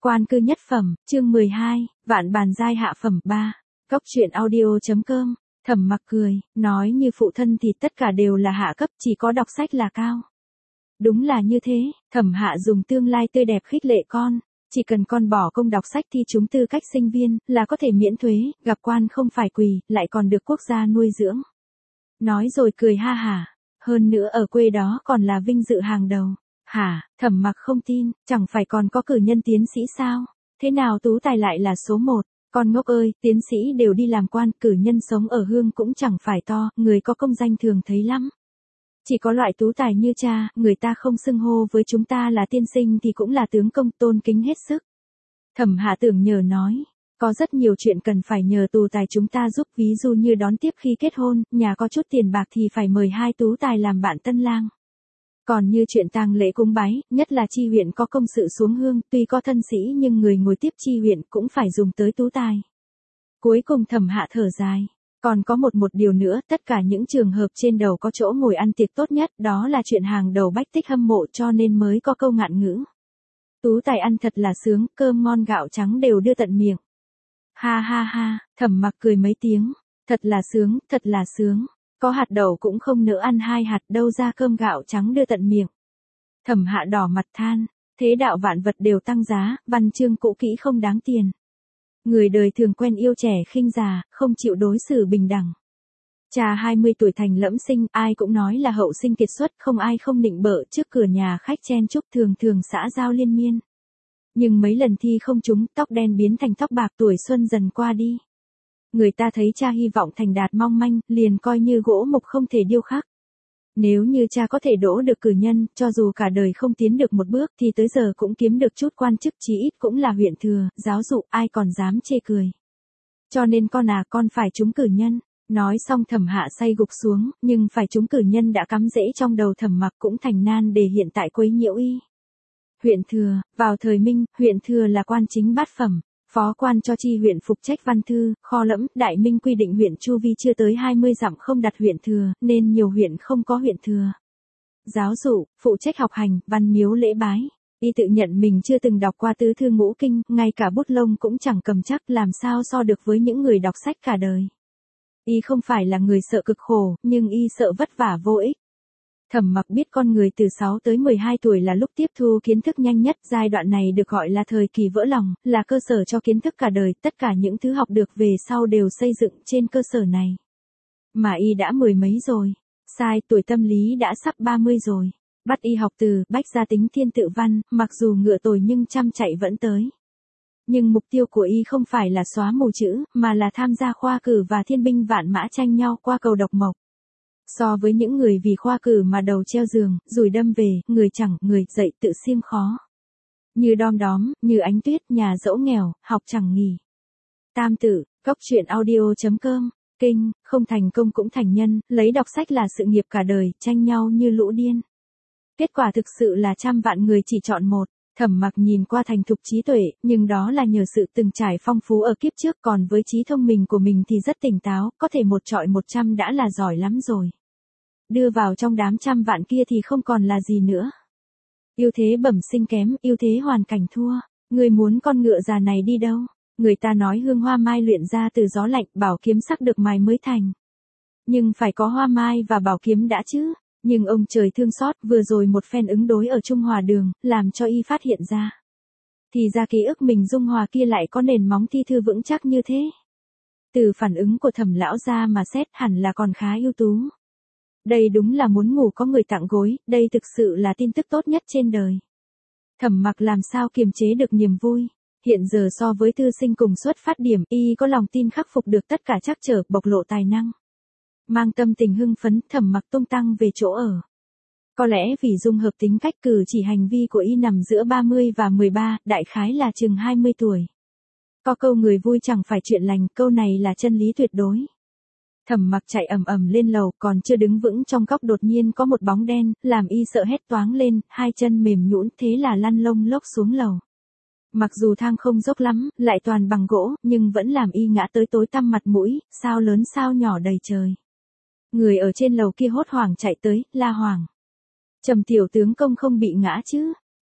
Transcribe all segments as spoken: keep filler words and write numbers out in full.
Quan cư nhất phẩm, chương mười hai, vạn bàn giai hạ phẩm ba. Cốc truyện audio.com. Thẩm Mặc cười, nói như phụ thân thì tất cả đều là hạ cấp, chỉ có đọc sách là cao. Đúng là như thế, Thẩm Hạ dùng tương lai tươi đẹp khích lệ con, chỉ cần con bỏ công đọc sách thi trúng tư cách sinh viên, là có thể miễn thuế, gặp quan không phải quỳ, lại còn được quốc gia nuôi dưỡng. Nói rồi cười ha hả, hơn nữa ở quê đó còn là vinh dự hàng đầu. Hả, Thẩm Mặc không tin, chẳng phải còn có cử nhân tiến sĩ sao? Thế nào Tú Tài lại là số một? Con ngốc ơi, tiến sĩ đều đi làm quan, cử nhân sống ở hương cũng chẳng phải to, người có công danh thường thấy lắm. Chỉ có loại Tú Tài như cha, người ta không xưng hô với chúng ta là tiên sinh thì cũng là tướng công, tôn kính hết sức. Thẩm Hạ tưởng nhờ nói, có rất nhiều chuyện cần phải nhờ Tú Tài chúng ta giúp, ví dụ như đón tiếp khi kết hôn, nhà có chút tiền bạc thì phải mời hai Tú Tài làm bạn tân lang. Còn như chuyện tang lễ cúng bái, nhất là chi huyện có công sự xuống hương, tuy có thân sĩ nhưng người ngồi tiếp chi huyện cũng phải dùng tới Tú Tài. Cuối cùng Thẩm Hạ thở dài. Còn có một một điều nữa, tất cả những trường hợp trên đầu có chỗ ngồi ăn tiệc tốt nhất, đó là chuyện hàng đầu bách tích hâm mộ, cho nên mới có câu ngạn ngữ. Tú Tài ăn thật là sướng, cơm ngon gạo trắng đều đưa tận miệng. Ha ha ha, Thẩm Mặc cười mấy tiếng. Thật là sướng, thật là sướng. Có hạt đậu cũng không nỡ ăn hai hạt, đâu ra cơm gạo trắng đưa tận miệng. Thẩm Hạ đỏ mặt than, thế đạo vạn vật đều tăng giá, văn chương cũ kỹ không đáng tiền. Người đời thường quen yêu trẻ khinh già, không chịu đối xử bình đẳng. Cha hai mươi tuổi thành lẫm sinh, ai cũng nói là hậu sinh kiệt xuất, không ai không nịnh bợ, trước cửa nhà khách chen chúc thường thường xã giao liên miên. Nhưng mấy lần thi không trúng, tóc đen biến thành tóc bạc, tuổi xuân dần qua đi. Người ta thấy cha hy vọng thành đạt mong manh, liền coi như gỗ mục không thể điêu khắc. Nếu như cha có thể đỗ được cử nhân, cho dù cả đời không tiến được một bước thì tới giờ cũng kiếm được chút quan chức, chí ít cũng là huyện thừa, giáo dụ, ai còn dám chê cười. Cho nên con à, con phải trúng cử nhân. Nói xong Thẩm Hạ say gục xuống, nhưng phải trúng cử nhân đã cắm rễ trong đầu Thẩm Mặc cũng thành nan đề hiện tại quấy nhiễu y. Huyện thừa, vào thời Minh, huyện thừa là quan chính bát phẩm. Phó quan cho chi huyện phục trách văn thư, kho lẫm, Đại Minh quy định huyện chu vi chưa tới hai mươi dặm không đặt huyện thừa, nên nhiều huyện không có huyện thừa. Giáo dụ, phụ trách học hành, văn miếu lễ bái. Y tự nhận mình chưa từng đọc qua tứ thư ngũ kinh, ngay cả bút lông cũng chẳng cầm chắc, làm sao so được với những người đọc sách cả đời. Y không phải là người sợ cực khổ, nhưng y sợ vất vả vô ích. Thẩm Mặc biết con người từ sáu tới mười hai tuổi là lúc tiếp thu kiến thức nhanh nhất, giai đoạn này được gọi là thời kỳ vỡ lòng, là cơ sở cho kiến thức cả đời, tất cả những thứ học được về sau đều xây dựng trên cơ sở này. Mà y đã mười mấy rồi, sai, tuổi tâm lý đã sắp ba mươi rồi, bắt y học từ, bách gia tính thiên tự văn, mặc dù ngựa tồi nhưng chăm chạy vẫn tới. Nhưng mục tiêu của y không phải là xóa mù chữ, mà là tham gia khoa cử và thiên binh vạn mã tranh nhau qua cầu độc mộc. So với những người vì khoa cử mà đầu treo giường, rủi đâm về, người chẳng, người dậy tự xiêm khó. Như Đom Đóm, như Ánh Tuyết, nhà dẫu nghèo, học chẳng nghỉ. Tam Tử, Cốc truyện audio.com, kinh, không thành công cũng thành nhân, lấy đọc sách là sự nghiệp cả đời, tranh nhau như lũ điên. Kết quả thực sự là trăm vạn người chỉ chọn một. Thẩm Mặc nhìn qua thành thục trí tuệ, nhưng đó là nhờ sự từng trải phong phú ở kiếp trước, còn với trí thông minh của mình thì rất tỉnh táo, có thể một trọi một trăm đã là giỏi lắm rồi. Đưa vào trong đám trăm vạn kia thì không còn là gì nữa. Ưu thế bẩm sinh kém, ưu thế hoàn cảnh thua. Người muốn con ngựa già này đi đâu? Người ta nói hương hoa mai luyện ra từ gió lạnh, bảo kiếm sắc được mài mới thành. Nhưng phải có hoa mai và bảo kiếm đã chứ. Nhưng ông trời thương xót, vừa rồi một phen ứng đối ở Trung Hòa Đường, làm cho y phát hiện ra. Thì ra ký ức mình Dung Hòa kia lại có nền móng thi thư vững chắc như thế. Từ phản ứng của Thẩm lão gia mà xét, hẳn là còn khá ưu tú. Đây đúng là muốn ngủ có người tặng gối, đây thực sự là tin tức tốt nhất trên đời. Thẩm Mặc làm sao kiềm chế được niềm vui. Hiện giờ so với thư sinh cùng xuất phát điểm, y có lòng tin khắc phục được tất cả trắc trở, bộc lộ tài năng. Mang tâm tình hưng phấn, Thẩm Mặc tung tăng về chỗ ở. Có lẽ vì dung hợp tính cách cử chỉ hành vi của y nằm giữa ba mươi và mười ba, đại khái là chừng hai mươi tuổi. Có câu người vui chẳng phải chuyện lành, câu này là chân lý tuyệt đối. Thẩm Mặc chạy ầm ầm lên lầu, còn chưa đứng vững trong góc đột nhiên có một bóng đen, làm y sợ hét toáng lên, hai chân mềm nhũn, thế là lăn lông lốc xuống lầu. Mặc dù thang không dốc lắm, lại toàn bằng gỗ, nhưng vẫn làm y ngã tới tối tăm mặt mũi, sao lớn sao nhỏ đầy trời. Người ở trên lầu kia hốt hoảng chạy tới, la hoảng. Trầm tiểu tướng công không bị ngã chứ?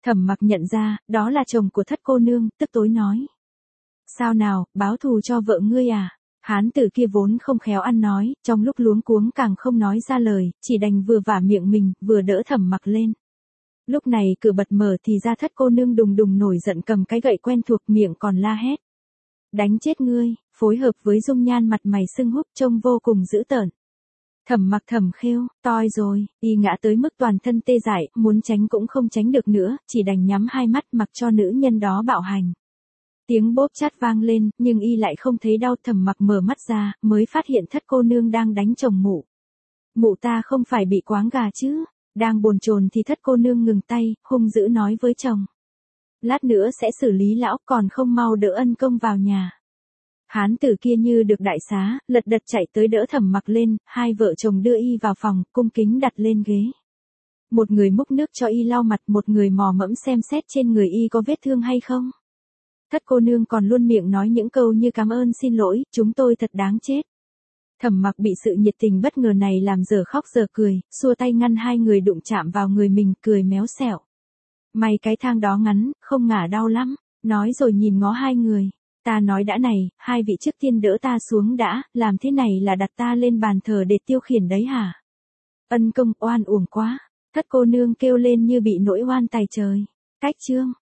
Thẩm Mặc nhận ra, đó là chồng của Thất cô nương, tức tối nói. Sao nào, báo thù cho vợ ngươi à? Hán tử kia vốn không khéo ăn nói, trong lúc luống cuống càng không nói ra lời, chỉ đành vừa vả miệng mình, vừa đỡ Thẩm Mặc lên. Lúc này cửa bật mở thì ra Thất cô nương đùng đùng nổi giận cầm cái gậy quen thuộc miệng còn la hét. Đánh chết ngươi, phối hợp với dung nhan mặt mày sưng húp trông vô cùng dữ tợn. Thẩm Mặc thầm khêu, toi rồi, y ngã tới mức toàn thân tê dại, muốn tránh cũng không tránh được nữa, chỉ đành nhắm hai mắt mặc cho nữ nhân đó bạo hành. Tiếng bóp chát vang lên, nhưng y lại không thấy đau. Thẩm Mặc mở mắt ra, mới phát hiện Thất cô nương đang đánh chồng mụ. Mụ ta không phải bị quáng gà chứ? Đang bồn chồn thì Thất cô nương ngừng tay, hung dữ nói với chồng. Lát nữa sẽ xử lý lão, còn không mau đỡ ân công vào nhà. Hán tử kia như được đại xá, lật đật chạy tới đỡ Thẩm Mặc lên, hai vợ chồng đưa y vào phòng, cung kính đặt lên ghế. Một người múc nước cho y lau mặt, một người mò mẫm xem xét trên người y có vết thương hay không. Thất cô nương còn luôn miệng nói những câu như cảm ơn xin lỗi, chúng tôi thật đáng chết. Thẩm Mặc bị sự nhiệt tình bất ngờ này làm giờ khóc giờ cười, xua tay ngăn hai người đụng chạm vào người mình, cười méo xẹo. May cái thang đó ngắn, không ngả đau lắm, nói rồi nhìn ngó hai người. Ta nói đã này, hai vị trước tiên đỡ ta xuống đã, làm thế này là đặt ta lên bàn thờ để tiêu khiển đấy hả? Ân công oan uổng quá, Thất cô nương kêu lên như bị nỗi oan tày trời. Cách chương